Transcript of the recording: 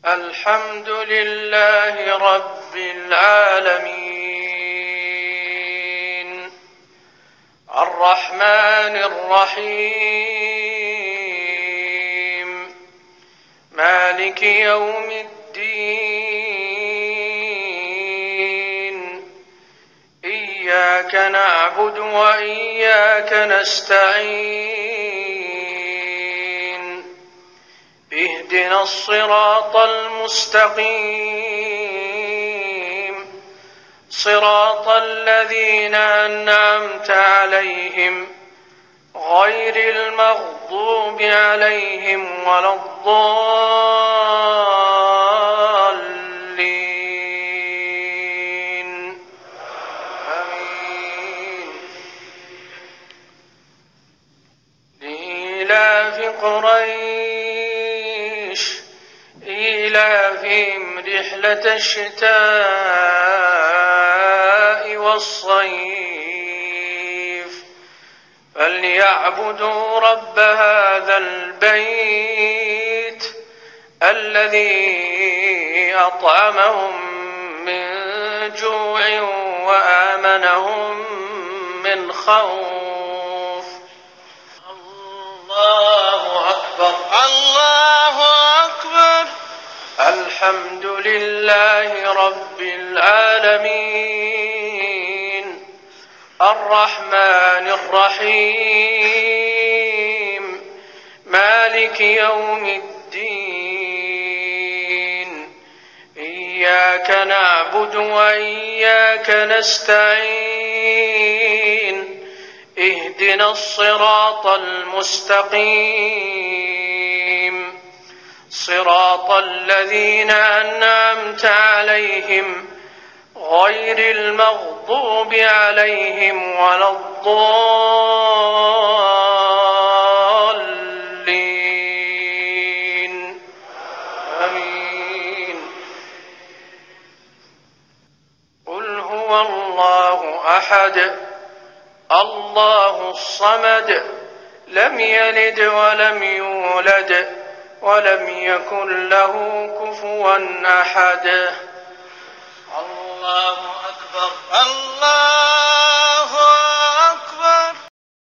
الحمد لله رب العالمين الرحمن الرحيم مالك يوم الدين إياك نعبد وإياك نستعين اهدنا الصراط المستقيم صراط الذين أنعمت عليهم غير المغضوب عليهم ولا الضالين آمين. لإيلاف قريش إيلافهم رحلة الشتاء والصيف فليعبدوا رب هذا البيت الذي أطعمهم من جوع وآمنهم من خوف. الله أكبر الله أكبر. الحمد لله رب العالمين الرحمن الرحيم مالك يوم الدين إياك نعبد وإياك نستعين اهدنا الصراط المستقيم صراط الذين أنعمت عليهم غير المغضوب عليهم ولا الضالين آمين. قل هو الله أحد الله الصمد لم يلد ولم يولد ولم يكن له كفوا أحد. الله أكبر الله